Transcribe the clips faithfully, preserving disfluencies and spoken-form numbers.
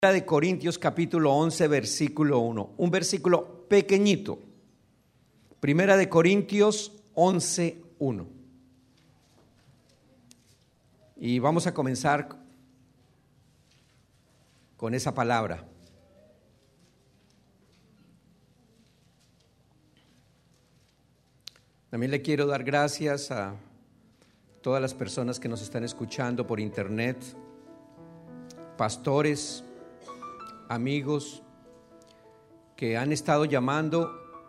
De Corintios capítulo once versículo uno, un versículo pequeñito. Primera de Corintios once uno. Y vamos a comenzar con esa palabra. También le quiero dar gracias a todas las personas que nos están escuchando por internet, pastores, amigos que han estado llamando,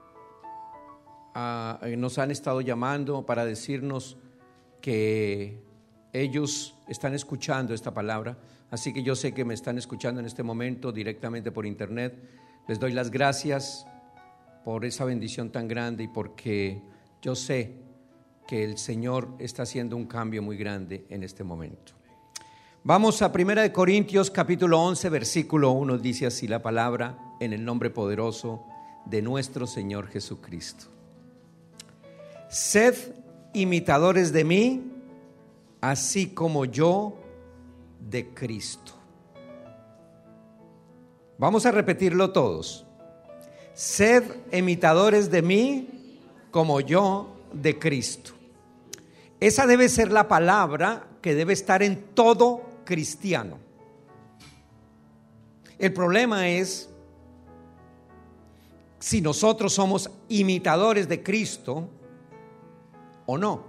a, nos han estado llamando para decirnos que ellos están escuchando esta palabra. Así que yo sé que me están escuchando en este momento directamente por internet. Les doy las gracias por esa bendición tan grande y porque yo sé que el Señor está haciendo un cambio muy grande en este momento. Vamos a Primera de Corintios capítulo once versículo uno, dice así la palabra, en el nombre poderoso de nuestro Señor Jesucristo. Sed imitadores de mí, así como yo de Cristo. Vamos a repetirlo todos. Sed imitadores de mí, como yo de Cristo. Esa debe ser la palabra que debe estar en todo cristiano. El problema es si nosotros somos imitadores de Cristo o no.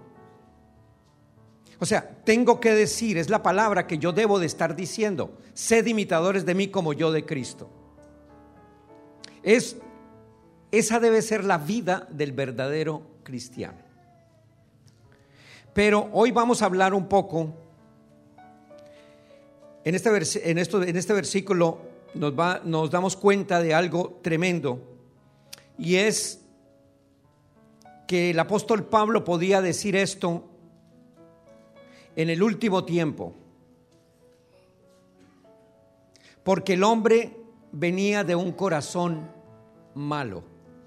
O sea, tengo que decir, es la palabra que yo debo de estar diciendo: sed imitadores de mí como yo de Cristo. Es, esa debe ser la vida del verdadero cristiano. Pero hoy vamos a hablar un poco. En este, vers- en esto, en este versículo nos, va, nos damos cuenta de algo tremendo, y es que el apóstol Pablo podía decir esto en el último tiempo, porque el hombre venía de un corazón malo.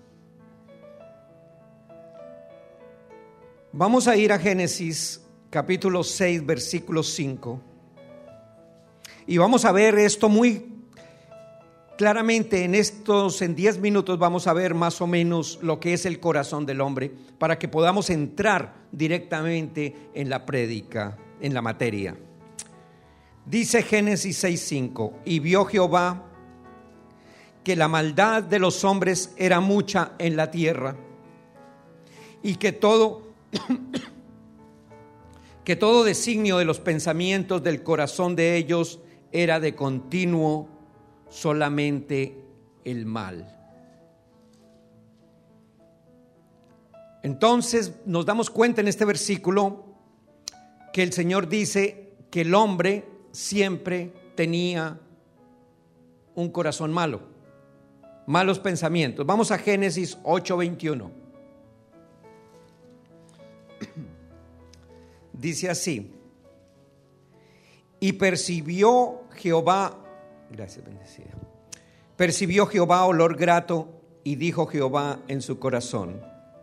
Vamos a ir a Génesis capítulo seis versículo cinco. Y vamos a ver esto muy claramente en estos, en diez minutos vamos a ver más o menos lo que es el corazón del hombre, para que podamos entrar directamente en la prédica, en la materia. Dice Génesis seis cinco: y vio Jehová que la maldad de los hombres era mucha en la tierra, y que todo, que todo designio de los pensamientos del corazón de ellos era de continuo solamente el mal. Entonces nos damos cuenta en este versículo que el Señor dice que el hombre siempre tenía un corazón malo, malos pensamientos. Vamos a Génesis ocho veintiuno. Dice así: y percibió Jehová, gracias, bendecida. Percibió Jehová olor grato, y dijo Jehová en su corazón: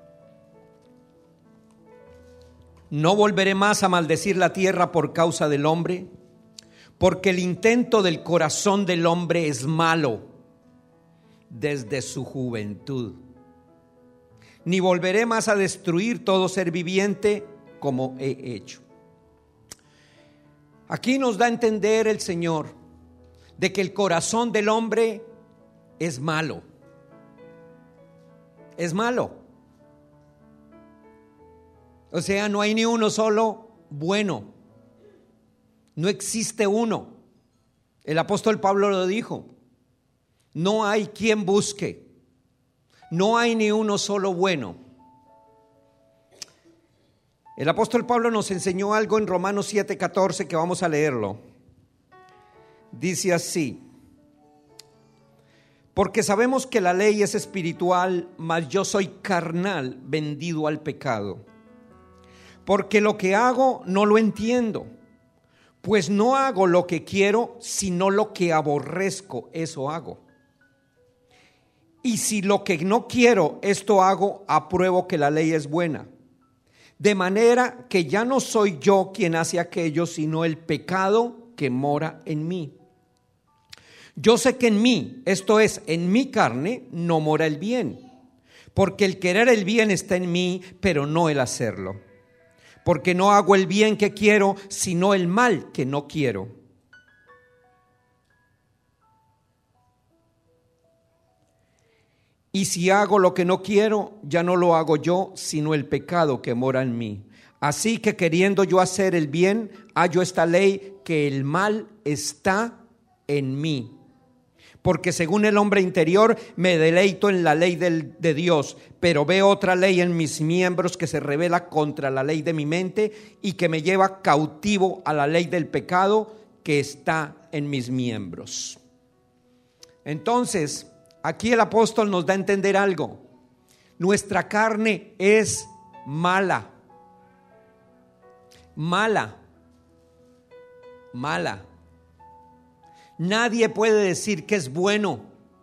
no volveré más a maldecir la tierra por causa del hombre, porque el intento del corazón del hombre es malo desde su juventud. Ni volveré más a destruir todo ser viviente como he hecho. Aquí nos da a entender el Señor de que el corazón del hombre es malo. Es malo. O sea, no hay ni uno solo bueno. No existe uno. El apóstol Pablo lo dijo: no hay quien busque. No hay ni uno solo bueno. El apóstol Pablo nos enseñó algo en Romanos siete catorce, que vamos a leerlo. Dice así: porque sabemos que la ley es espiritual, mas yo soy carnal, vendido al pecado. Porque lo que hago no lo entiendo, pues no hago lo que quiero, sino lo que aborrezco, eso hago. Y si lo que no quiero, esto hago, apruebo que la ley es buena. De manera que ya no soy yo quien hace aquello, sino el pecado que mora en mí. Yo sé que en mí, esto es, en mi carne, no mora el bien, porque el querer el bien está en mí, pero no el hacerlo. Porque no hago el bien que quiero, sino el mal que no quiero. Y si hago lo que no quiero, ya no lo hago yo, sino el pecado que mora en mí. Así que queriendo yo hacer el bien, hallo esta ley, que el mal está en mí. Porque según el hombre interior me deleito en la ley del, de Dios, pero veo otra ley en mis miembros que se rebela contra la ley de mi mente y que me lleva cautivo a la ley del pecado que está en mis miembros. Entonces, aquí el apóstol nos da a entender algo. Nuestra carne es mala. Mala. Mala. Nadie puede decir que es bueno,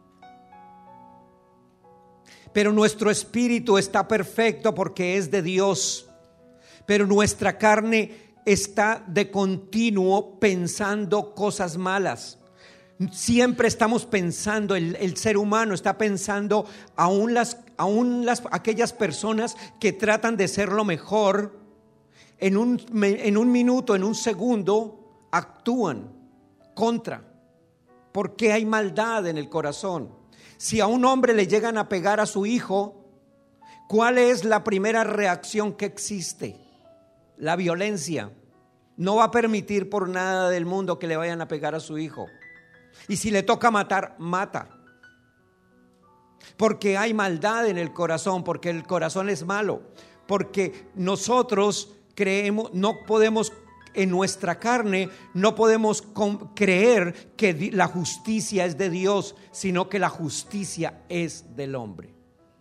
pero nuestro espíritu está perfecto porque es de Dios. Pero nuestra carne está de continuo pensando cosas malas. Siempre estamos pensando, el, el ser humano está pensando, aún las, aún las aquellas personas que tratan de ser lo mejor, en un, en un minuto, en un segundo, actúan contra. Porque hay maldad en el corazón. Si a un hombre le llegan a pegar a su hijo, ¿cuál es la primera reacción que existe? La violencia. No va a permitir por nada del mundo que le vayan a pegar a su hijo. Y si le toca matar, mata. Porque hay maldad en el corazón, porque el corazón es malo. Porque nosotros creemos, no podemos, en nuestra carne, no podemos creer que la justicia es de Dios, sino que la justicia es del hombre.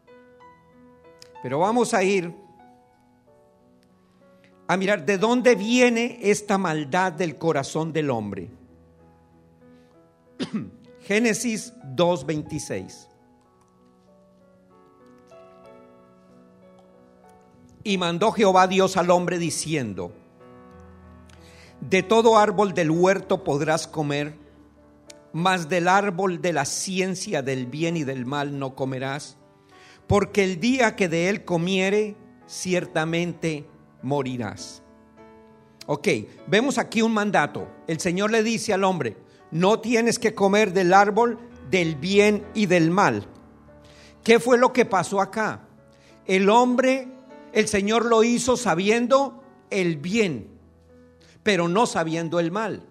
Pero vamos a ir a mirar de dónde viene esta maldad del corazón del hombre. Génesis dos veintiséis. Y mandó Jehová Dios al hombre diciendo: de todo árbol del huerto podrás comer, mas del árbol de la ciencia del bien y del mal no comerás, porque el día que de él comiere, ciertamente morirás. Ok, vemos aquí un mandato. El Señor le dice al hombre: no tienes que comer del árbol del bien y del mal. ¿Qué fue lo que pasó acá? El hombre, el Señor lo hizo sabiendo el bien, pero no sabiendo el mal.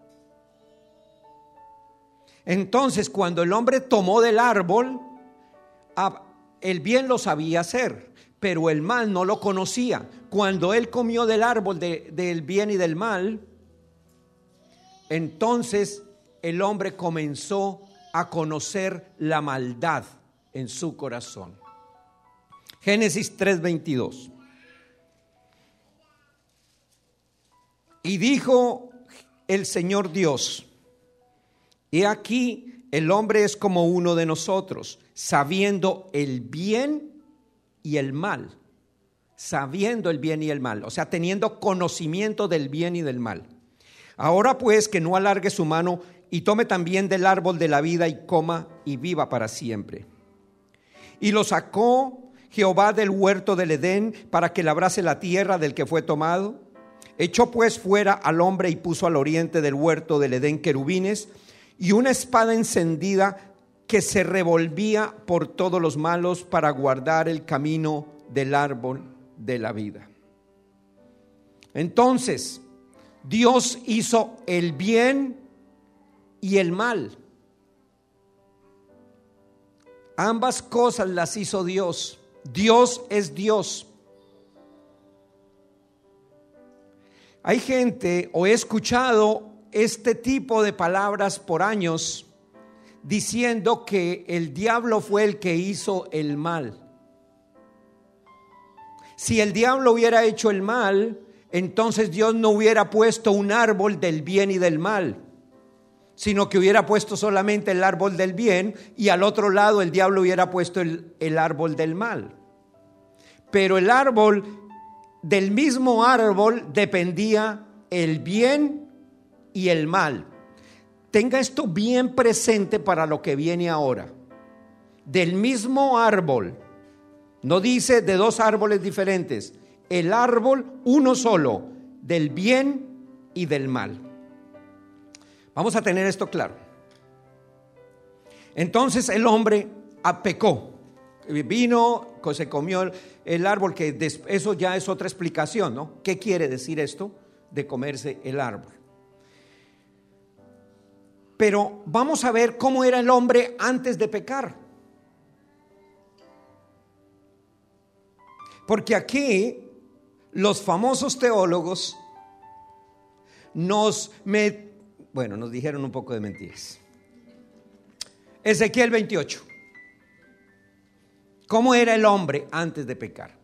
Entonces, cuando el hombre tomó del árbol, el bien lo sabía hacer, pero el mal no lo conocía. Cuando él comió del árbol de, del bien y del mal, entonces el hombre comenzó a conocer la maldad en su corazón. Génesis tres veintidós. Y dijo el Señor Dios: he aquí, el hombre es como uno de nosotros, sabiendo el bien y el mal. Sabiendo el bien y el mal, o sea, teniendo conocimiento del bien y del mal. Ahora pues, que no alargue su mano y tome también del árbol de la vida y coma y viva para siempre. Y lo sacó Jehová del huerto del Edén para que labrase la tierra del que fue tomado. Echó pues fuera al hombre y puso al oriente del huerto del Edén querubines y una espada encendida que se revolvía por todos los malos para guardar el camino del árbol de la vida. Entonces, Dios hizo el bien y el mal. Ambas cosas las hizo Dios. Dios es Dios. Hay gente, o he escuchado este tipo de palabras por años, diciendo que el diablo fue el que hizo el mal. Si el diablo hubiera hecho el mal, entonces Dios no hubiera puesto un árbol del bien y del mal, sino que hubiera puesto solamente el árbol del bien y al otro lado el diablo hubiera puesto el, el árbol del mal. Pero el árbol, del mismo árbol dependía el bien y el mal. tenga esto bien presente para lo que viene ahora. Del mismo árbol, no dice de dos árboles diferentes, el árbol uno solo, del bien y del mal. Vamos a tener esto claro. Entonces el hombre pecó, vino, se comió el árbol, que eso ya es otra explicación, ¿no? ¿Qué quiere decir esto de comerse el árbol? Pero vamos a ver cómo era el hombre antes de pecar. Porque aquí los famosos teólogos nos, me, bueno, nos dijeron un poco de mentiras. Ezequiel veintiocho. ¿Cómo era el hombre antes de pecar?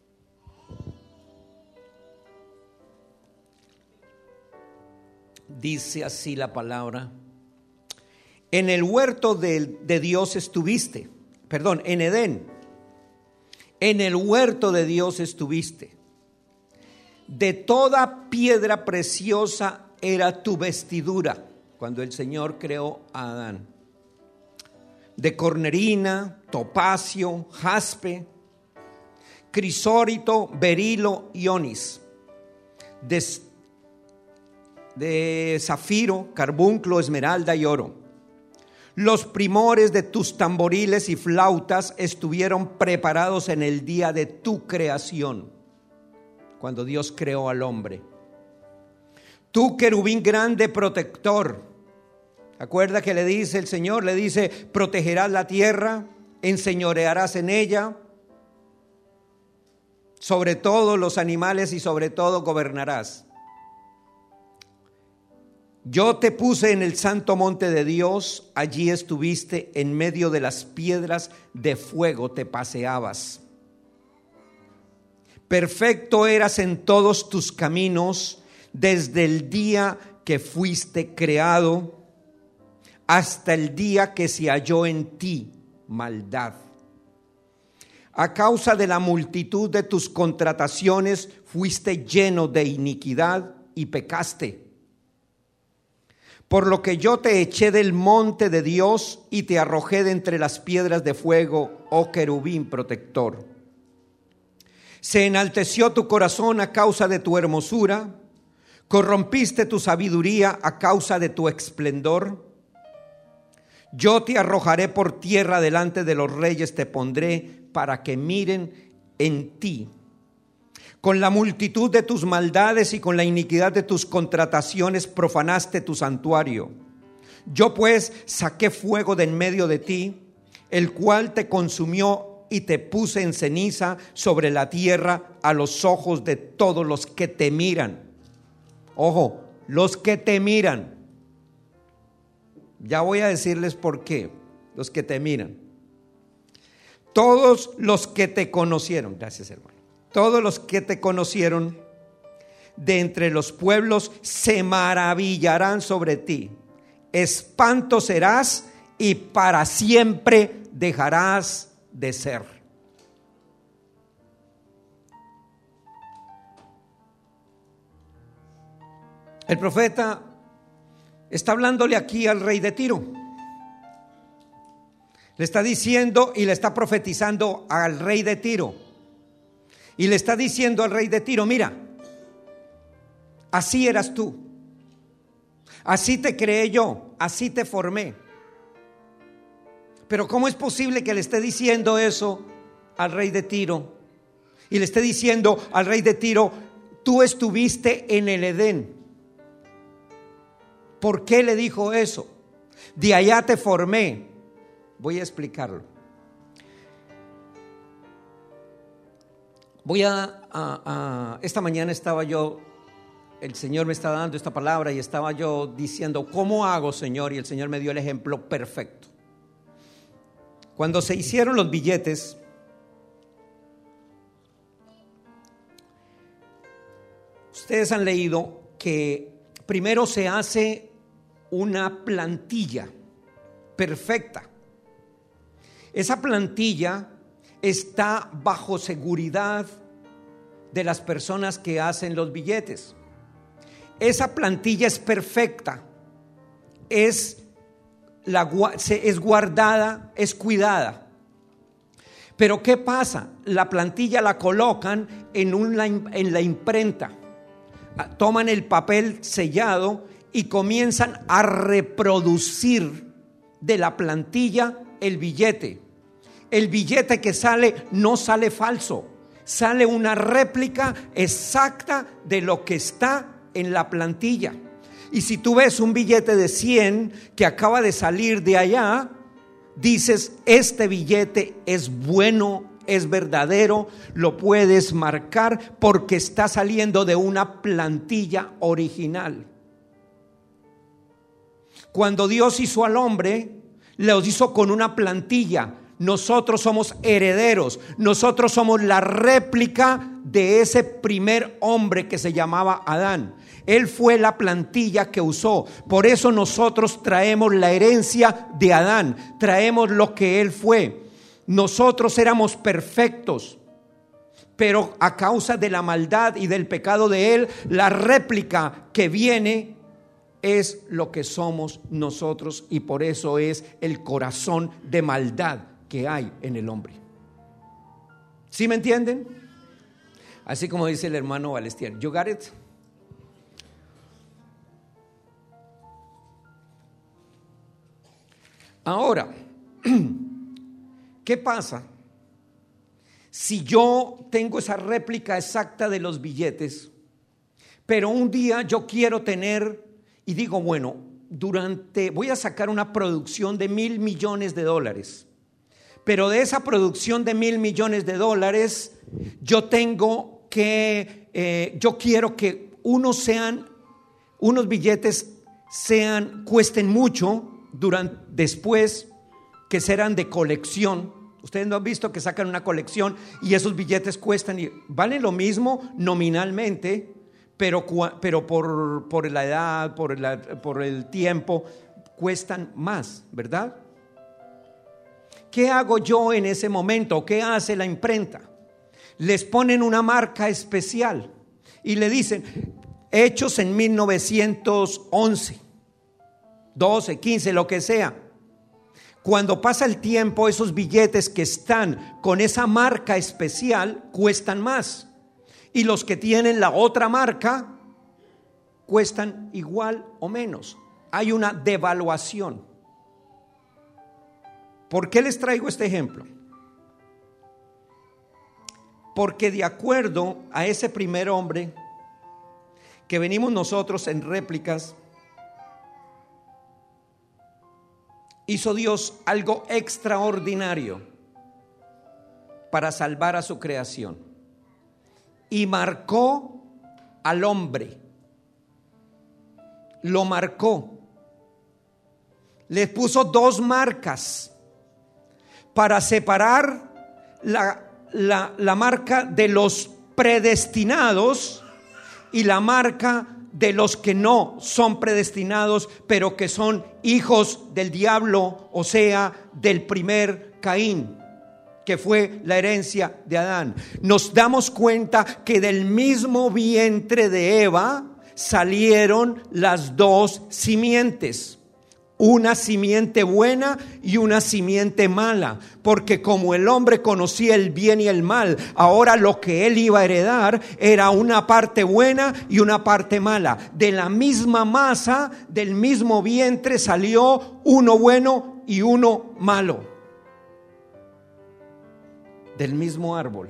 Dice así la palabra: en el huerto de, de Dios estuviste, perdón, en Edén, en el huerto de Dios estuviste. De toda piedra preciosa era tu vestidura, cuando el Señor creó a Adán. De cornerina, topacio, jaspe, crisólito, berilo y onis. De, de zafiro, carbunclo, esmeralda y oro. Los primores de tus tamboriles y flautas estuvieron preparados en el día de tu creación, cuando Dios creó al hombre. Tú, querubín grande protector. Acuerda que le dice el Señor, le dice: protegerás la tierra, enseñorearás en ella, sobre todos los animales y sobre todo gobernarás. Yo te puse en el santo monte de Dios, allí estuviste, en medio de las piedras de fuego te paseabas. Perfecto eras en todos tus caminos, desde el día que fuiste creado hasta el día que se halló en ti maldad. A causa de la multitud de tus contrataciones fuiste lleno de iniquidad y pecaste. Por lo que yo te eché del monte de Dios y te arrojé de entre las piedras de fuego, oh querubín protector. Se enalteció tu corazón a causa de tu hermosura, corrompiste tu sabiduría a causa de tu esplendor. Yo te arrojaré por tierra, delante de los reyes te pondré, para que miren en ti. Con la multitud de tus maldades y con la iniquidad de tus contrataciones profanaste tu santuario. Yo pues saqué fuego de en medio de ti, el cual te consumió y te puse en ceniza sobre la tierra a los ojos de todos los que te miran. Ojo, los que te miran. Ya voy a decirles por qué, los que te miran. Todos los que te conocieron, gracias hermano, todos los que te conocieron de entre los pueblos se maravillarán sobre ti. Espanto serás y para siempre dejarás de ser. El profeta está hablándole aquí al rey de Tiro. Le está diciendo y le está profetizando al rey de Tiro. Y le está diciendo al rey de Tiro: mira, así eras tú, así te creé yo, así te formé. Pero ¿cómo es posible que le esté diciendo eso al rey de Tiro? Y le esté diciendo al rey de Tiro: tú estuviste en el Edén. ¿Por qué le dijo eso? De allá te formé. Voy a explicarlo. Voy a, a, a esta mañana estaba yo, el Señor me está dando esta palabra y estaba yo diciendo: ¿cómo hago, Señor? Y el Señor me dio el ejemplo perfecto. Cuando se hicieron los billetes, ustedes han leído que primero se hace una plantilla perfecta. Esa plantilla está bajo seguridad de las personas que hacen los billetes. Esa plantilla es perfecta, es, la, es guardada, es cuidada. Pero ¿qué pasa? La plantilla la colocan en, una, en la imprenta, toman el papel sellado y comienzan a reproducir de la plantilla el billete. El billete que sale no sale falso, sale una réplica exacta de lo que está en la plantilla. Y si tú ves un billete de cien que acaba de salir de allá, dices, este billete es bueno, es verdadero, lo puedes marcar porque está saliendo de una plantilla original. Cuando Dios hizo al hombre, lo hizo con una plantilla. Nosotros somos herederos, nosotros somos la réplica de ese primer hombre que se llamaba Adán. Él fue la plantilla que usó. Por eso nosotros traemos la herencia de Adán, traemos lo que él fue. Nosotros éramos perfectos, pero a causa de la maldad y del pecado de él, la réplica que viene es lo que somos nosotros, y por eso es el corazón de maldad que hay en el hombre. ¿Sí me entienden? Así como dice el hermano Balestier. You got it? Ahora, ¿qué pasa si yo tengo esa réplica exacta de los billetes, pero un día yo quiero tener y digo, bueno, durante voy a sacar una producción de mil millones de dólares, pero de esa producción de mil millones de dólares yo tengo que, eh, yo quiero que unos sean, unos billetes sean, cuesten mucho. Durante, después que serán de colección. Ustedes no han visto que sacan una colección y esos billetes cuestan y valen lo mismo nominalmente, pero, pero por, por la edad, por, la, por el tiempo, cuestan más, ¿verdad? ¿Qué hago yo en ese momento? ¿Qué hace la imprenta? Les ponen una marca especial y le dicen, hechos en mil novecientos once, doce, quince, lo que sea. Cuando pasa el tiempo, esos billetes que están con esa marca especial cuestan más, y los que tienen la otra marca cuestan igual o menos. Hay una devaluación. ¿Por qué les traigo este ejemplo? Porque de acuerdo a ese primer hombre que venimos nosotros en réplicas, hizo Dios algo extraordinario para salvar a su creación y marcó al hombre, lo marcó, le puso dos marcas para separar la, la, la marca de los predestinados y la marca de los que no son predestinados, pero que son hijos del diablo, o sea, del primer Caín, que fue la herencia de Adán. Nos damos cuenta que del mismo vientre de Eva salieron las dos simientes, una simiente buena y una simiente mala, porque como el hombre conocía el bien y el mal, ahora lo que él iba a heredar era una parte buena y una parte mala. De la misma masa, del mismo vientre salió uno bueno y uno malo, del mismo árbol.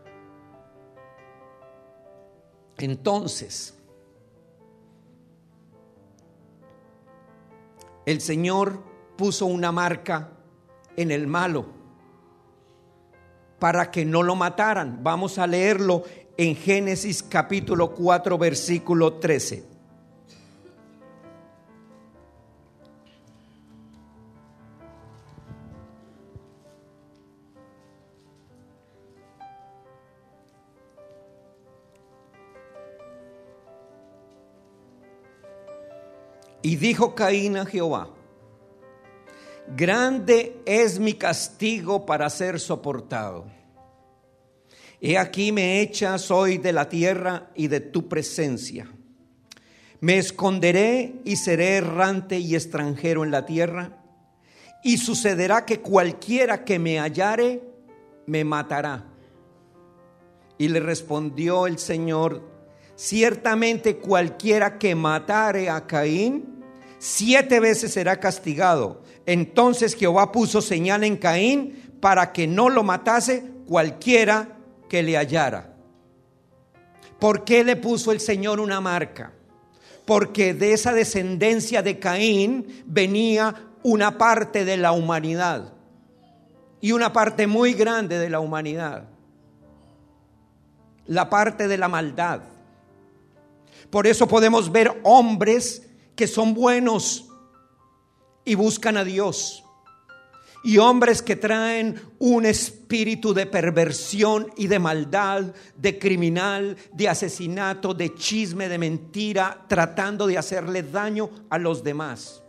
Entonces, el Señor puso una marca en el malo para que no lo mataran. Vamos a leerlo en Génesis capítulo cuatro, versículo trece. Y dijo Caín a Jehová: grande es mi castigo para ser soportado. He aquí me echas hoy de la tierra y de tu presencia, Me esconderé y seré errante y extranjero en la tierra, y sucederá que cualquiera que me hallare me matará. Y le respondió el Señor: ciertamente cualquiera que matare a Caín, siete veces será castigado. Entonces Jehová puso señal en Caín para que no lo matase cualquiera que le hallara. ¿Por qué le puso el Señor una marca? Porque de esa descendencia de Caín venía una parte de la humanidad, y una parte muy grande de la humanidad, la parte de la maldad. Por eso podemos ver hombres que son buenos y buscan a Dios, y hombres que traen un espíritu de perversión y de maldad, de criminal, de asesinato, de chisme, de mentira, tratando de hacerle daño a los demás.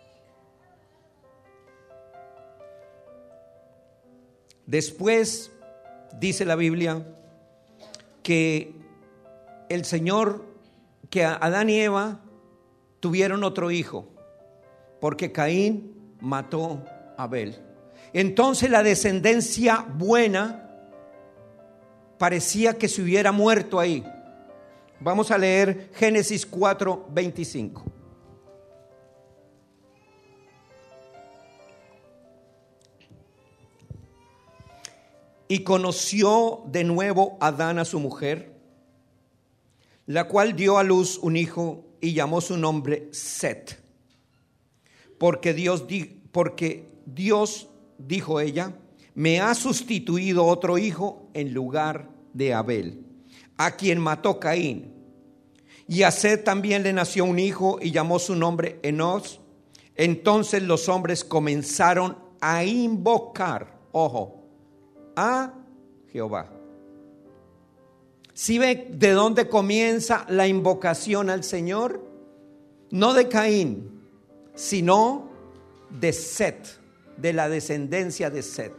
Después dice la Biblia que el Señor, que Adán y Eva tuvieron otro hijo, porque Caín mató a Abel. Entonces la descendencia buena parecía que se hubiera muerto ahí. Vamos a leer Génesis cuatro veinticinco. Y conoció de nuevo Adán a su mujer, la cual dio a luz un hijo y llamó su nombre Set, porque Dios, di, porque Dios dijo ella: me ha sustituido otro hijo en lugar de Abel, a quien mató Caín. Y a Set también le nació un hijo y llamó su nombre Enos. Entonces los hombres comenzaron a invocar, ojo, a Jehová. ¿Sí ve de dónde comienza la invocación al Señor? No de Caín, sino de Set, de la descendencia de Set.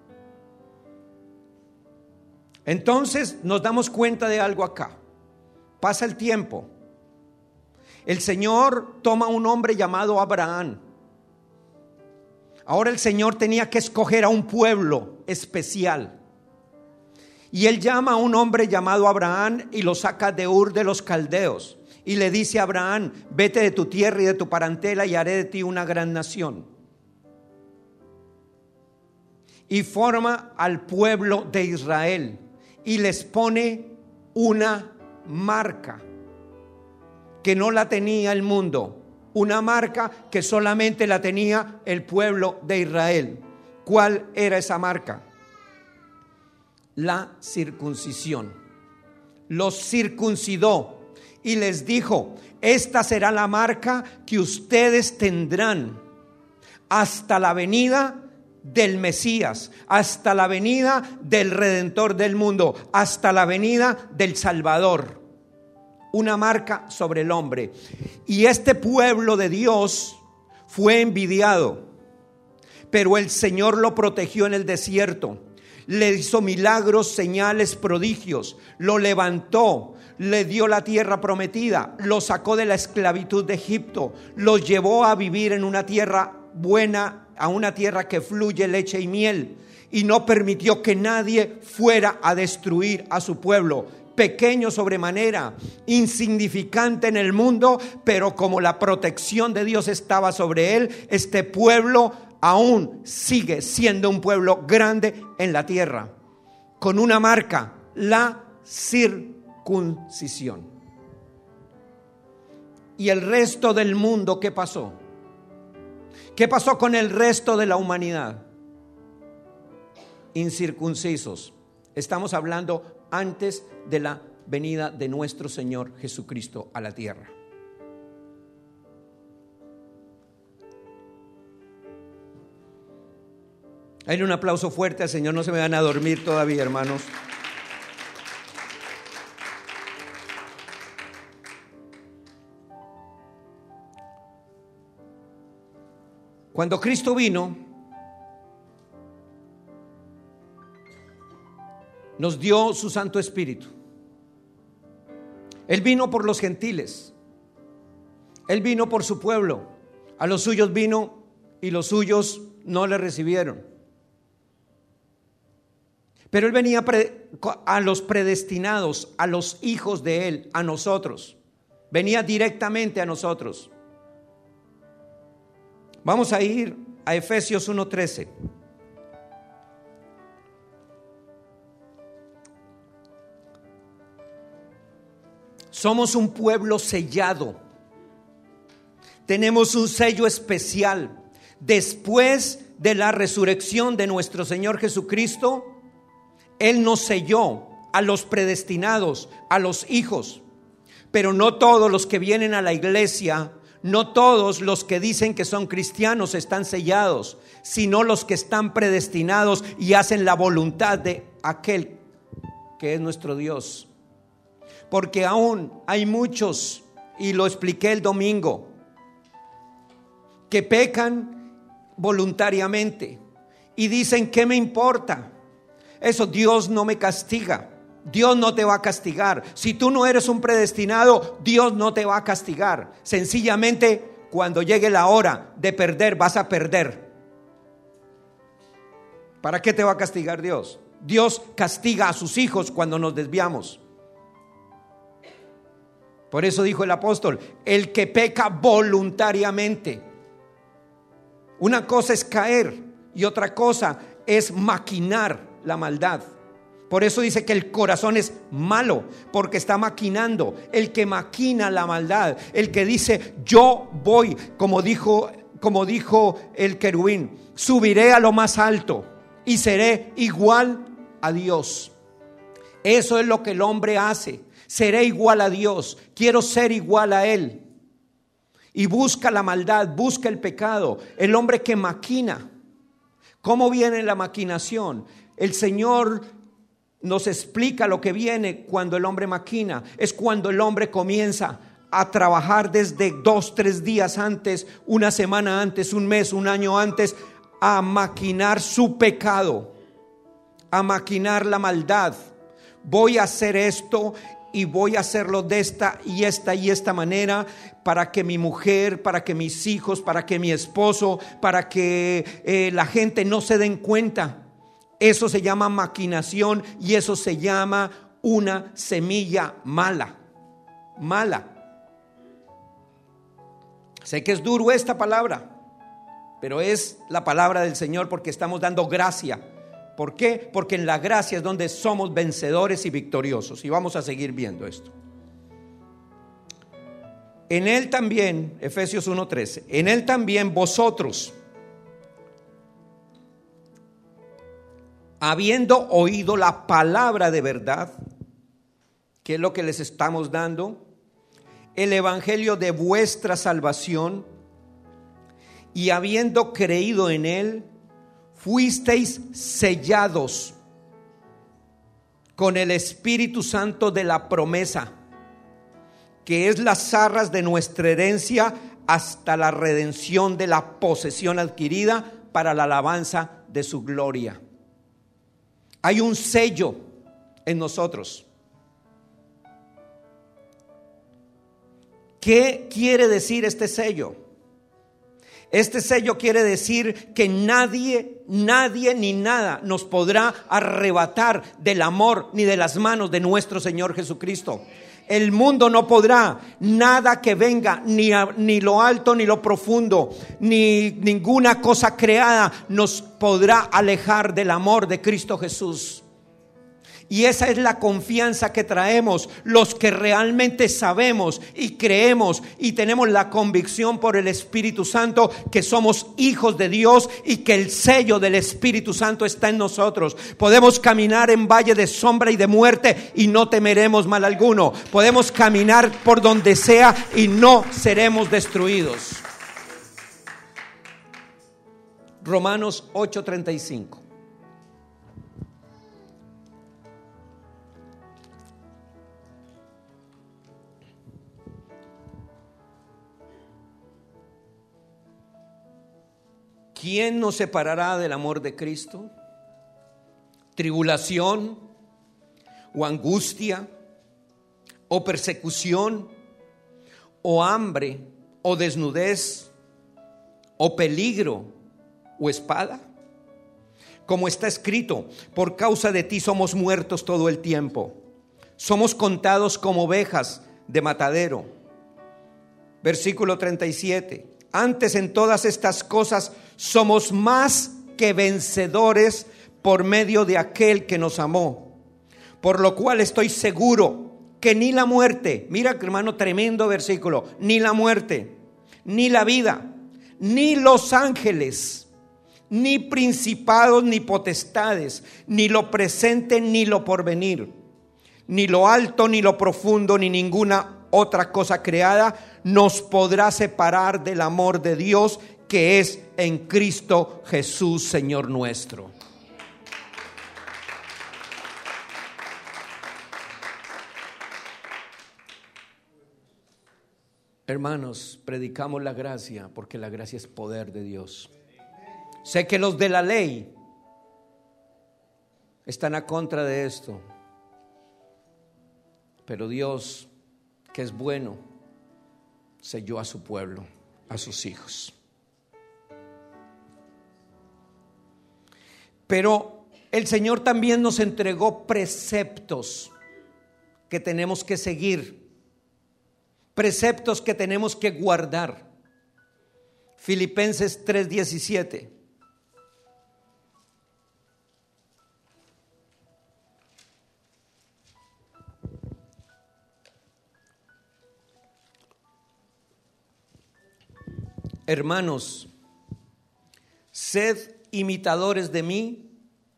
Entonces nos damos cuenta de algo acá. Pasa el tiempo. El Señor toma un hombre llamado Abraham. Ahora el Señor tenía que escoger a un pueblo especial. Y Él llama a un hombre llamado Abraham y lo saca de Ur de los Caldeos. Y le dice a Abraham: vete de tu tierra y de tu parentela y haré de ti una gran nación. Y forma al pueblo de Israel y les pone una marca que no la tenía el mundo. Una marca que solamente la tenía el pueblo de Israel. ¿Cuál era esa marca? La circuncisión. Los circuncidó y les dijo: esta será la marca que ustedes tendrán hasta la venida del Mesías, hasta la venida del Redentor del mundo, hasta la venida del Salvador. Una marca sobre el hombre. Y este pueblo de Dios fue envidiado, pero el Señor lo protegió en el desierto. Le hizo milagros, señales, prodigios. Lo levantó, le dio la tierra prometida, lo sacó de la esclavitud de Egipto, lo llevó a vivir en una tierra buena, a una tierra que fluye leche y miel, y no permitió que nadie fuera a destruir a su pueblo. Pequeño sobremanera, insignificante en el mundo, pero como la protección de Dios estaba sobre él, este pueblo aún sigue siendo un pueblo grande en la tierra, con una marca: la circuncisión. ¿Y el resto del mundo qué pasó? ¿Qué pasó con el resto de la humanidad? Incircuncisos. Estamos hablando antes de la venida de nuestro Señor Jesucristo a la tierra. Hay un aplauso fuerte al Señor, no se me van a dormir todavía, hermanos. Cuando Cristo vino, nos dio su Santo Espíritu. Él vino por los gentiles, Él vino por su pueblo, a los suyos vino y los suyos no le recibieron. Pero Él venía a los predestinados, a los hijos de Él, a nosotros. Venía directamente a nosotros. Vamos a ir a Efesios uno trece. Somos un pueblo sellado. Tenemos un sello especial. Después de la resurrección de nuestro Señor Jesucristo, Él nos selló a los predestinados, a los hijos. Pero no todos los que vienen a la iglesia, no todos los que dicen que son cristianos están sellados, sino los que están predestinados y hacen la voluntad de aquel que es nuestro Dios. Porque aún hay muchos, y lo expliqué el domingo, que pecan voluntariamente y dicen: ¿qué me importa? Eso, Dios no me castiga. Dios no te va a castigar. Si tú no eres un predestinado, Dios no te va a castigar. Sencillamente, cuando llegue la hora de perder, vas a perder. ¿Para qué te va a castigar Dios? Dios castiga a sus hijos cuando nos desviamos. Por eso dijo el apóstol: el que peca voluntariamente. Una cosa es caer y otra cosa es maquinar la maldad. Por eso dice que el corazón es malo, porque está maquinando. El que maquina la maldad, el que dice: yo voy, como dijo, como dijo el querubín, subiré a lo más alto y seré igual a Dios. Eso es lo que el hombre hace. Seré igual a Dios, quiero ser igual a Él. Y busca la maldad, busca el pecado. El hombre que maquina. ¿Cómo viene la maquinación? El Señor nos explica lo que viene cuando el hombre maquina. Es cuando el hombre comienza a trabajar desde dos, tres días antes, una semana antes, un mes, un año antes, a maquinar su pecado, a maquinar la maldad. Voy a hacer esto y voy a hacerlo de esta y esta y esta manera, para que mi mujer, para que mis hijos, para que mi esposo, para que eh, la gente no se den cuenta. Eso se llama maquinación y eso se llama una semilla mala. Mala. Sé que es duro esta palabra, pero es la palabra del Señor, porque estamos dando gracia. ¿Por qué? Porque en la gracia es donde somos vencedores y victoriosos. Y vamos a seguir viendo esto. En Él también, Efesios uno trece, en Él también vosotros, habiendo oído la palabra de verdad, que es lo que les estamos dando, el evangelio de vuestra salvación, y habiendo creído en Él, fuisteis sellados con el Espíritu Santo de la promesa, que es las arras de nuestra herencia hasta la redención de la posesión adquirida para la alabanza de su gloria. Hay un sello en nosotros. ¿Qué quiere decir este sello? Este sello quiere decir que nadie, nadie ni nada nos podrá arrebatar del amor ni de las manos de nuestro Señor Jesucristo. El mundo no podrá, nada que venga, ni, a, ni lo alto ni lo profundo, ni ninguna cosa creada nos podrá alejar del amor de Cristo Jesús. Y esa es la confianza que traemos los que realmente sabemos y creemos y tenemos la convicción por el Espíritu Santo que somos hijos de Dios y que el sello del Espíritu Santo está en nosotros. Podemos caminar en valle de sombra y de muerte y no temeremos mal alguno. Podemos caminar por donde sea y no seremos destruidos. Romanos ocho treinta y cinco. ¿Quién nos separará del amor de Cristo? ¿Tribulación o angustia o persecución o hambre o desnudez, o peligro, o espada? Como está escrito, por causa de ti somos muertos todo el tiempo. Somos contados como ovejas de matadero. Versículo treinta y siete. Antes en todas estas cosas somos más que vencedores por medio de aquel que nos amó. Por lo cual estoy seguro que ni la muerte, mira hermano, tremendo versículo, ni la muerte, ni la vida, ni los ángeles, ni principados, ni potestades, ni lo presente, ni lo porvenir, ni lo alto, ni lo profundo, ni ninguna otra cosa creada nos podrá separar del amor de Dios que es en Cristo Jesús, Señor nuestro. Hermanos, predicamos la gracia porque la gracia es poder de Dios. Sé que los de la ley están a contra de esto, pero Dios, que es bueno, selló a su pueblo, a sus hijos. Pero el Señor también nos entregó preceptos que tenemos que seguir, preceptos que tenemos que guardar. Filipenses tres diecisiete. Hermanos, sed imitadores de mí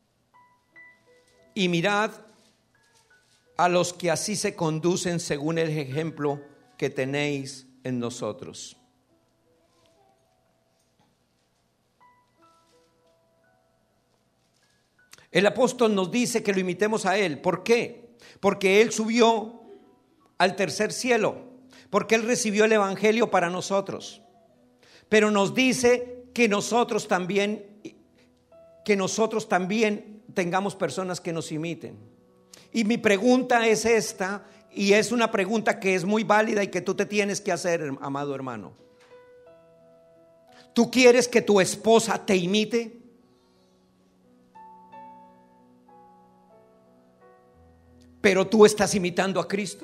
y mirad a los que así se conducen según el ejemplo que tenéis en nosotros. El apóstol nos dice que lo imitemos a él. ¿Por qué? Porque él subió al tercer cielo, porque él recibió el evangelio para nosotros. Pero nos dice que nosotros también, que nosotros también tengamos personas que nos imiten. Y mi pregunta es esta, y es una pregunta que es muy válida y que tú te tienes que hacer, amado hermano. ¿Tú quieres que tu esposa te imite? Pero tú estás imitando a Cristo.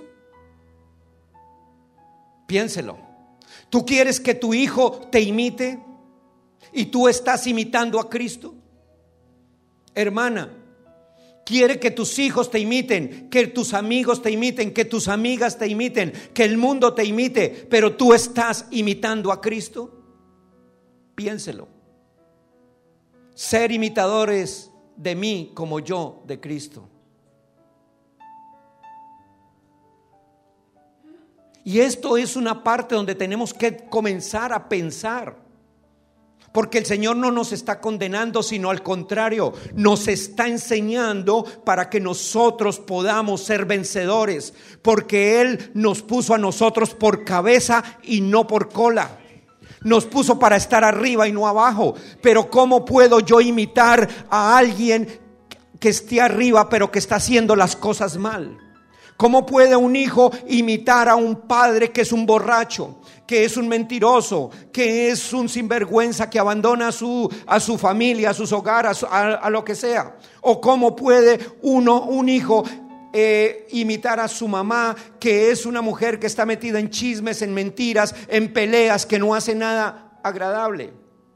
Piénselo. ¿Tú quieres que tu hijo te imite y tú estás imitando a Cristo? Hermana, quiere que tus hijos te imiten, que tus amigos te imiten, que tus amigas te imiten, que el mundo te imite, pero tú estás imitando a Cristo. Piénselo. Ser imitadores de mí como yo de Cristo. Y esto es una parte donde tenemos que comenzar a pensar, porque el Señor no nos está condenando, sino al contrario, nos está enseñando para que nosotros podamos ser vencedores, porque Él nos puso a nosotros por cabeza y no por cola. Nos puso para estar arriba y no abajo. Pero ¿cómo puedo yo imitar a alguien que esté arriba pero que está haciendo las cosas mal? ¿Cómo puede un hijo imitar a un padre que es un borracho, que es un mentiroso, que es un sinvergüenza, que abandona a su, a su familia, a sus hogares, a, su, a, a lo que sea? ¿O cómo puede uno, un hijo eh, imitar a su mamá, que es una mujer que está metida en chismes, en mentiras, en peleas, que no hace nada agradable?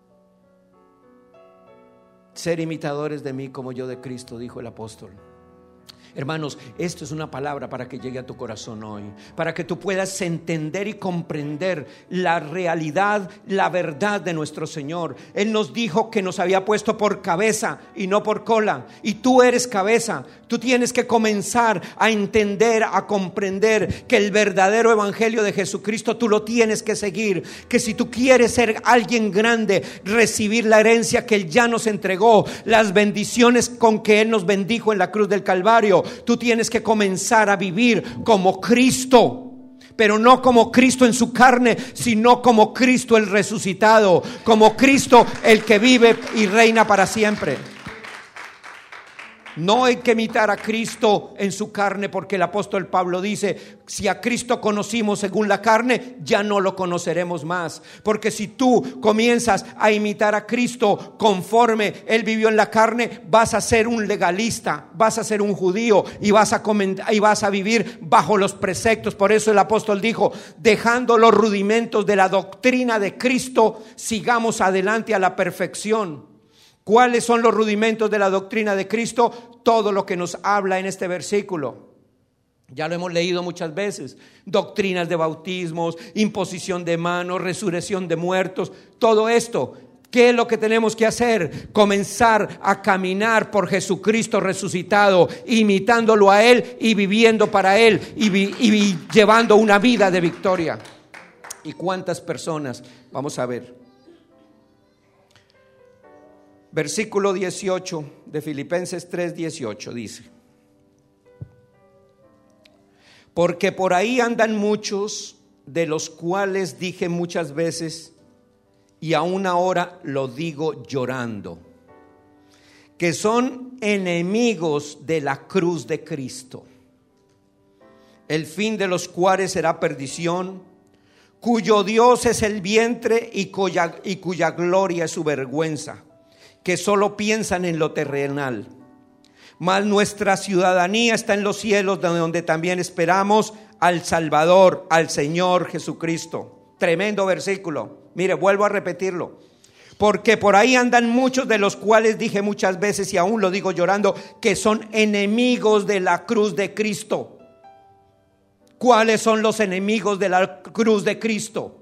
Ser imitadores de mí como yo de Cristo, dijo el apóstol. Hermanos, esto es una palabra para que llegue a tu corazón hoy, para que tú puedas entender y comprender la realidad, la verdad de nuestro Señor. Él nos dijo que nos había puesto por cabeza y no por cola, y tú eres cabeza. Tú tienes que comenzar a entender, a comprender que el verdadero evangelio de Jesucristo tú lo tienes que seguir, que si tú quieres ser alguien grande, recibir la herencia que Él ya nos entregó, las bendiciones con que Él nos bendijo en la cruz del Calvario, tú tienes que comenzar a vivir como Cristo, pero no como Cristo en su carne, sino como Cristo el resucitado, como Cristo el que vive y reina para siempre. No hay que imitar a Cristo en su carne, porque el apóstol Pablo dice: si a Cristo conocimos según la carne, ya no lo conoceremos más. Porque si tú comienzas a imitar a Cristo conforme Él vivió en la carne, vas a ser un legalista, vas a ser un judío y vas a, comentar, y vas a vivir bajo los preceptos. Por eso el apóstol dijo: dejando los rudimentos de la doctrina de Cristo, sigamos adelante a la perfección. ¿Cuáles son los rudimentos de la doctrina de Cristo? Todo lo que nos habla en este versículo. Ya lo hemos leído muchas veces. Doctrinas de bautismos, imposición de manos, resurrección de muertos. Todo esto, ¿qué es lo que tenemos que hacer? Comenzar a caminar por Jesucristo resucitado, imitándolo a Él y viviendo para Él y, vi, y llevando una vida de victoria. ¿Y cuántas personas? Vamos a ver. Versículo dieciocho de Filipenses tres dieciocho dice: porque por ahí andan muchos, de los cuales dije muchas veces, y aún ahora lo digo llorando, que son enemigos de la cruz de Cristo, el fin de los cuales será perdición, cuyo Dios es el vientre y cuya, y cuya gloria es su vergüenza, que solo piensan en lo terrenal. Mas nuestra ciudadanía está en los cielos, de donde también esperamos al Salvador, al Señor Jesucristo. Tremendo versículo. Mire, vuelvo a repetirlo. Porque por ahí andan muchos, de los cuales dije muchas veces, y aún lo digo llorando, que son enemigos de la cruz de Cristo. ¿Cuáles son los enemigos de la cruz de Cristo?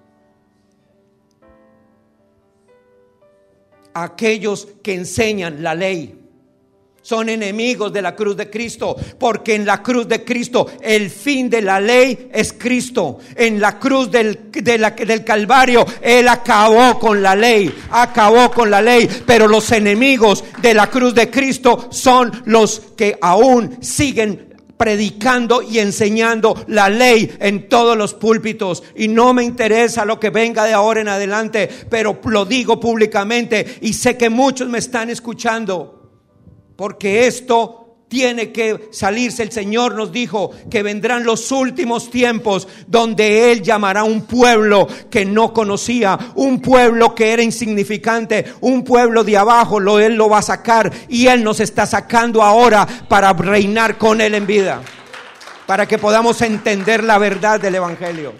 Aquellos que enseñan la ley. Son enemigos de la cruz de Cristo, porque en la cruz de Cristo el fin de la ley es Cristo. En la cruz del, de la, del Calvario Él acabó con la ley, acabó con la ley. Pero los enemigos de la cruz de Cristo son los que aún siguen predicando y enseñando la ley en todos los púlpitos. Y no me interesa lo que venga de ahora en adelante, pero lo digo públicamente y sé que muchos me están escuchando, porque esto tiene que salirse. El Señor nos dijo que vendrán los últimos tiempos donde Él llamará a un pueblo que no conocía, un pueblo que era insignificante, un pueblo de abajo. Lo, Él lo va a sacar, y Él nos está sacando ahora para reinar con Él en vida, para que podamos entender la verdad del Evangelio.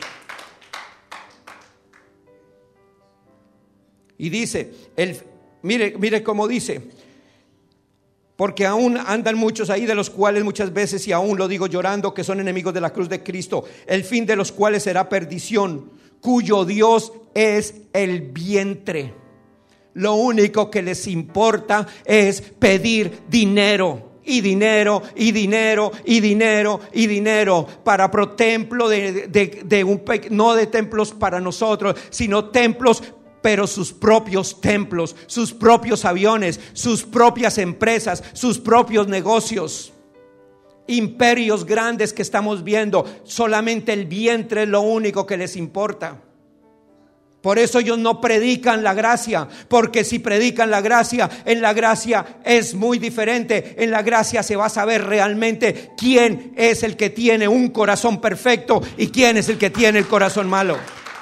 Y dice, el, mire, mire cómo dice: porque aún andan muchos ahí, de los cuales muchas veces, y aún lo digo llorando, que son enemigos de la cruz de Cristo, el fin de los cuales será perdición, cuyo Dios es el vientre. Lo único que les importa es pedir dinero. Y dinero, y dinero, y dinero, y dinero para pro templo de, de, de un, no de templos para nosotros, sino templos, pero sus propios templos, sus propios aviones, sus propias empresas, sus propios negocios, imperios grandes que estamos viendo. Solamente el vientre es lo único que les importa. Por eso ellos no predican la gracia, porque si predican la gracia, en la gracia es muy diferente. En la gracia se va a saber realmente quién es el que tiene un corazón perfecto y quién es el que tiene el corazón malo.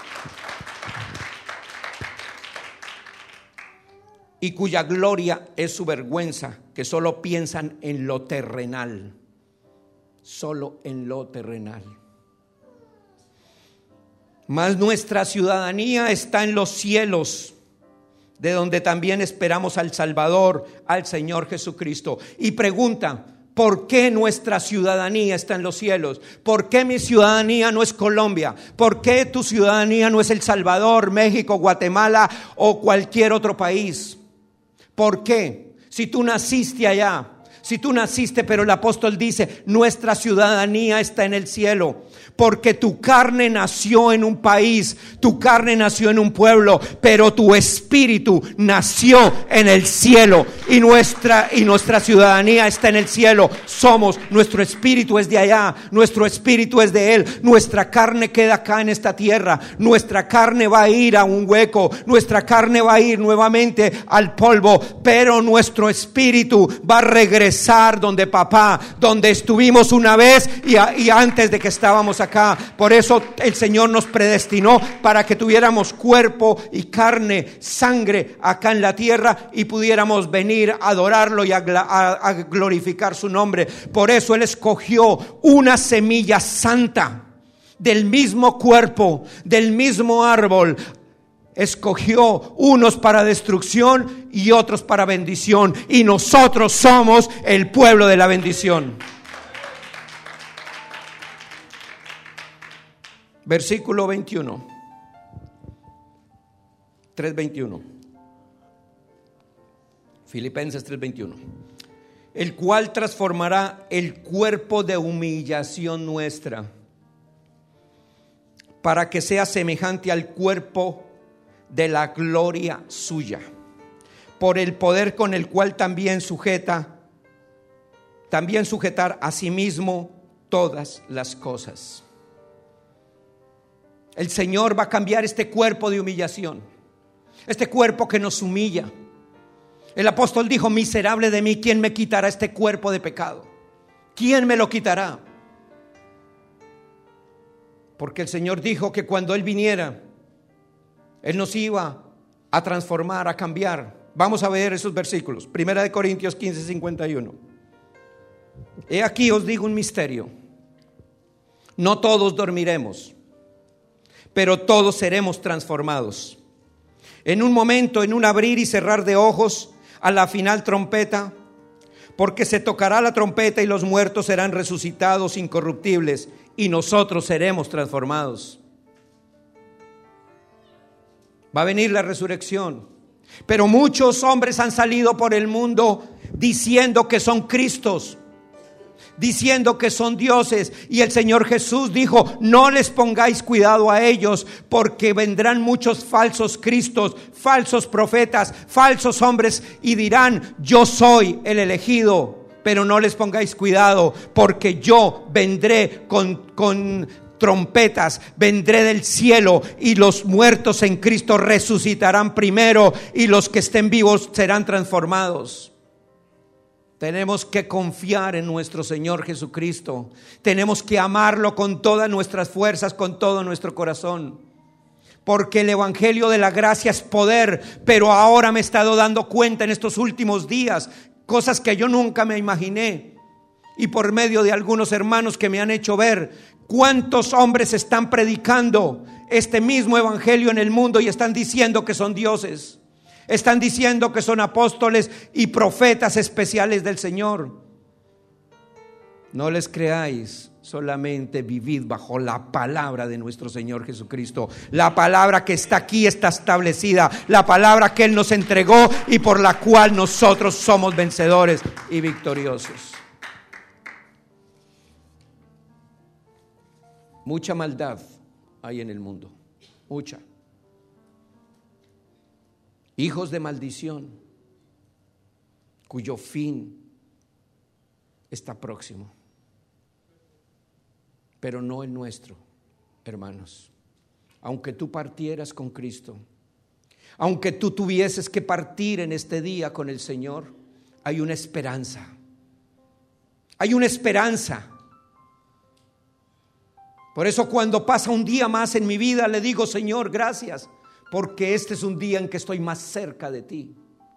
Y cuya gloria es su vergüenza, que solo piensan en lo terrenal, solo en lo terrenal. Mas nuestra ciudadanía está en los cielos, de donde también esperamos al Salvador, al Señor Jesucristo. Y pregunta: ¿por qué nuestra ciudadanía está en los cielos? ¿Por qué mi ciudadanía no es Colombia? ¿Por qué tu ciudadanía no es El Salvador, México, Guatemala o cualquier otro país? ¿Por qué? Si tú naciste allá, si tú naciste, pero el apóstol dice: nuestra ciudadanía está en el cielo. Porque tu carne nació en un país, tu carne nació en un pueblo, pero tu espíritu nació en el cielo. y nuestra, y nuestra ciudadanía está en el cielo. Somos, nuestro espíritu es de allá, nuestro espíritu es de Él. Nuestra carne queda acá en esta tierra, nuestra carne va a ir a un hueco, nuestra carne va a ir nuevamente al polvo, pero nuestro espíritu va a regresar donde papá, donde estuvimos una vez y, a, y antes de que estábamos acá. Por eso el Señor nos predestinó para que tuviéramos cuerpo y carne, sangre acá en la tierra y pudiéramos venir a adorarlo y a, a, a glorificar su nombre. Por eso Él escogió una semilla santa del mismo cuerpo, del mismo árbol. Escogió unos para destrucción y otros para bendición, y nosotros somos el pueblo de la bendición. Versículo veintiuno, tres veintiuno. Filipenses tres veintiuno. El cual transformará el cuerpo de humillación nuestra, para que sea semejante al cuerpo de la gloria suya, por el poder con el cual también sujeta, también sujetar a sí mismo todas las cosas. El Señor va a cambiar este cuerpo de humillación, este cuerpo que nos humilla. El apóstol dijo: miserable de mí, ¿quién me quitará este cuerpo de pecado? ¿Quién me lo quitará? Porque el Señor dijo que cuando Él viniera, Él nos iba a transformar, a cambiar. Vamos a ver esos versículos. Primera de Corintios quince, cincuenta y uno. He aquí os digo un misterio: no todos dormiremos, pero todos seremos transformados. En un momento, en un abrir y cerrar de ojos, a la final trompeta, porque se tocará la trompeta y los muertos serán resucitados incorruptibles y nosotros seremos transformados. Va a venir la resurrección. Pero muchos hombres han salido por el mundo diciendo que son Cristos, diciendo que son dioses, y el Señor Jesús dijo: no les pongáis cuidado a ellos, porque vendrán muchos falsos cristos, falsos profetas, falsos hombres, y dirán: yo soy el elegido. Pero no les pongáis cuidado, porque yo vendré con, con trompetas, vendré del cielo, y los muertos en Cristo resucitarán primero, y los que estén vivos serán transformados. Tenemos que confiar en nuestro Señor Jesucristo. Tenemos que amarlo con todas nuestras fuerzas, con todo nuestro corazón. Porque el evangelio de la gracia es poder. Pero ahora me he estado dando cuenta en estos últimos días, cosas que yo nunca me imaginé. Y por medio de algunos hermanos que me han hecho ver cuántos hombres están predicando este mismo evangelio en el mundo y están diciendo que son dioses. Están diciendo que son apóstoles y profetas especiales del Señor. No les creáis, solamente vivid bajo la palabra de nuestro Señor Jesucristo. La palabra que está aquí está establecida, la palabra que Él nos entregó y por la cual nosotros somos vencedores y victoriosos. Mucha maldad hay en el mundo, mucha. Hijos de maldición, cuyo fin está próximo, pero no el nuestro, hermanos. Aunque tú partieras con Cristo, aunque tú tuvieses que partir en este día con el Señor, hay una esperanza, hay una esperanza. Por eso cuando pasa un día más en mi vida, le digo: Señor, gracias, porque este es un día en que estoy más cerca de ti.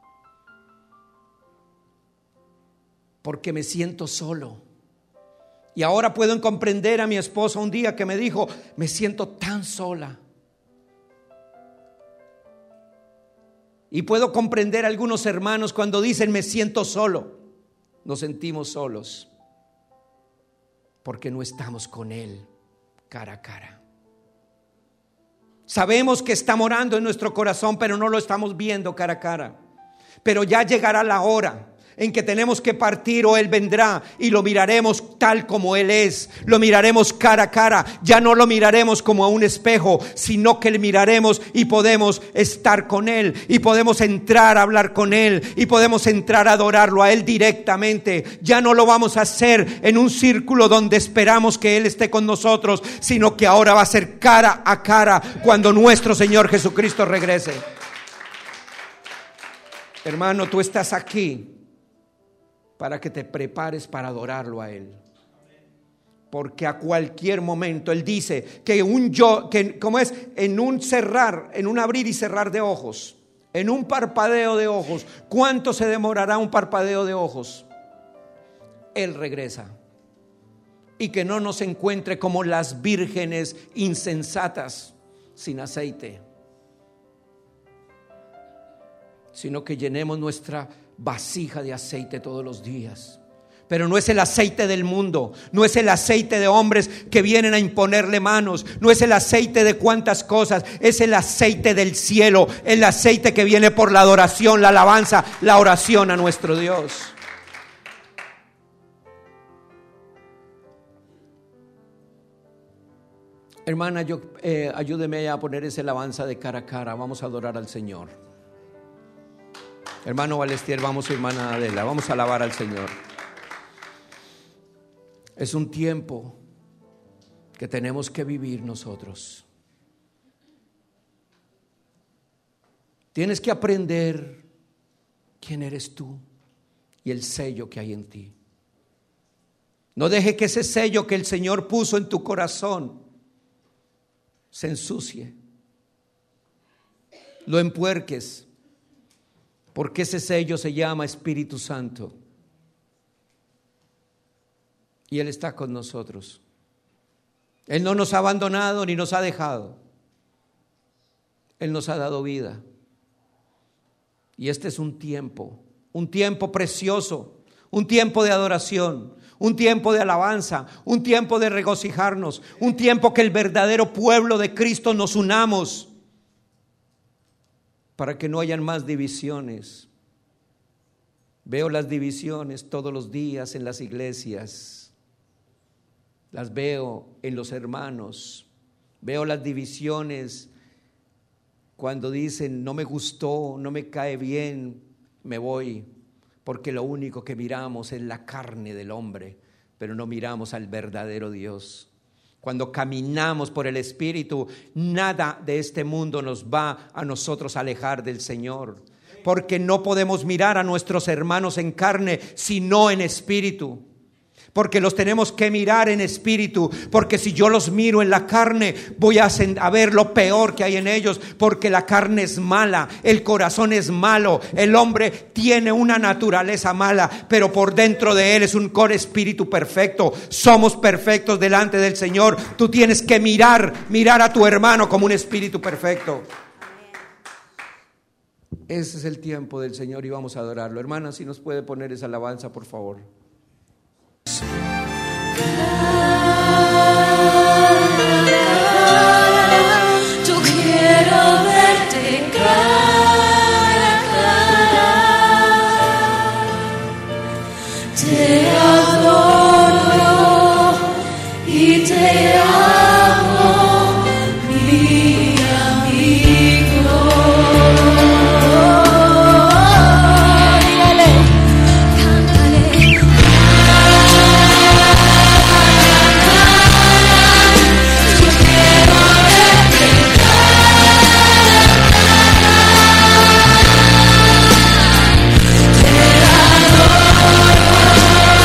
Porque me siento solo. Y ahora puedo comprender a mi esposa un día que me dijo: me siento tan sola. Y puedo comprender a algunos hermanos cuando dicen: me siento solo. Nos sentimos solos porque no estamos con Él cara a cara. Sabemos que está morando en nuestro corazón, pero no lo estamos viendo cara a cara. Pero ya llegará la hora, en que tenemos que partir o Él vendrá y lo miraremos tal como Él es, lo miraremos cara a cara, ya no lo miraremos como a un espejo, sino que le miraremos y podemos estar con Él y podemos entrar a hablar con Él y podemos entrar a adorarlo a Él directamente. Ya no lo vamos a hacer en un círculo donde esperamos que Él esté con nosotros, sino que ahora va a ser cara a cara cuando nuestro Señor Jesucristo regrese. Hermano, tú estás aquí para que te prepares para adorarlo a Él. Porque a cualquier momento Él dice que un yo, que como es en un cerrar, en un abrir y cerrar de ojos, en un parpadeo de ojos, ¿cuánto se demorará un parpadeo de ojos? Él regresa. Y que no nos encuentre como las vírgenes insensatas sin aceite, sino que llenemos nuestra vasija de aceite todos los días. Pero no es el aceite del mundo, no es el aceite de hombres que vienen a imponerle manos, no es el aceite de cuantas cosas, es el aceite del cielo, el aceite que viene por la adoración, la alabanza, la oración a nuestro Dios. Hermana, yo, eh, ayúdeme a poner esa alabanza de cara a cara. Vamos a adorar al Señor. Hermano Balestier, vamos, hermana Adela, vamos a alabar al Señor. Es un tiempo que tenemos que vivir nosotros. Tienes que aprender quién eres tú y el sello que hay en ti. No deje que ese sello que el Señor puso en tu corazón se ensucie, lo empuerques, porque ese sello se llama Espíritu Santo y Él está con nosotros. Él no nos ha abandonado ni nos ha dejado. Él nos ha dado vida. Y este es un tiempo, un tiempo precioso, un tiempo de adoración, un tiempo de alabanza, un tiempo de regocijarnos, un tiempo que el verdadero pueblo de Cristo nos unamos para que no hayan más divisiones. Veo las divisiones todos los días en las iglesias, las veo en los hermanos, veo las divisiones cuando dicen no me gustó, no me cae bien, me voy. Porque lo único que miramos es la carne del hombre, pero no miramos al verdadero Dios. Cuando caminamos por el Espíritu, nada de este mundo nos va a nosotros a alejar del Señor. Porque no podemos mirar a nuestros hermanos en carne, sino en espíritu. Porque los tenemos que mirar en espíritu, porque si yo los miro en la carne, voy a, a ver lo peor que hay en ellos, porque la carne es mala, el corazón es malo, el hombre tiene una naturaleza mala, pero por dentro de él es un core espíritu perfecto. Somos perfectos delante del Señor. Tú tienes que mirar, mirar a tu hermano como un espíritu perfecto. Ese es el tiempo del Señor y vamos a adorarlo. Hermana, si nos puede poner esa alabanza, por favor. Yo quiero verte cara a cara, te adoro y te amo, mi amigo. Dígale, cántale. Te adoro.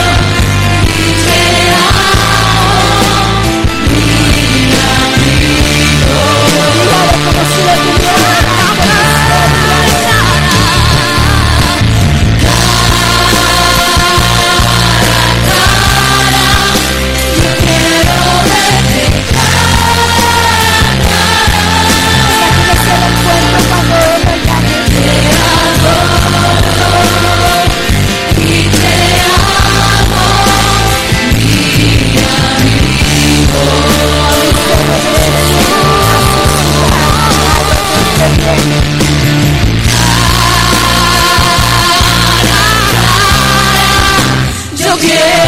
tiempo.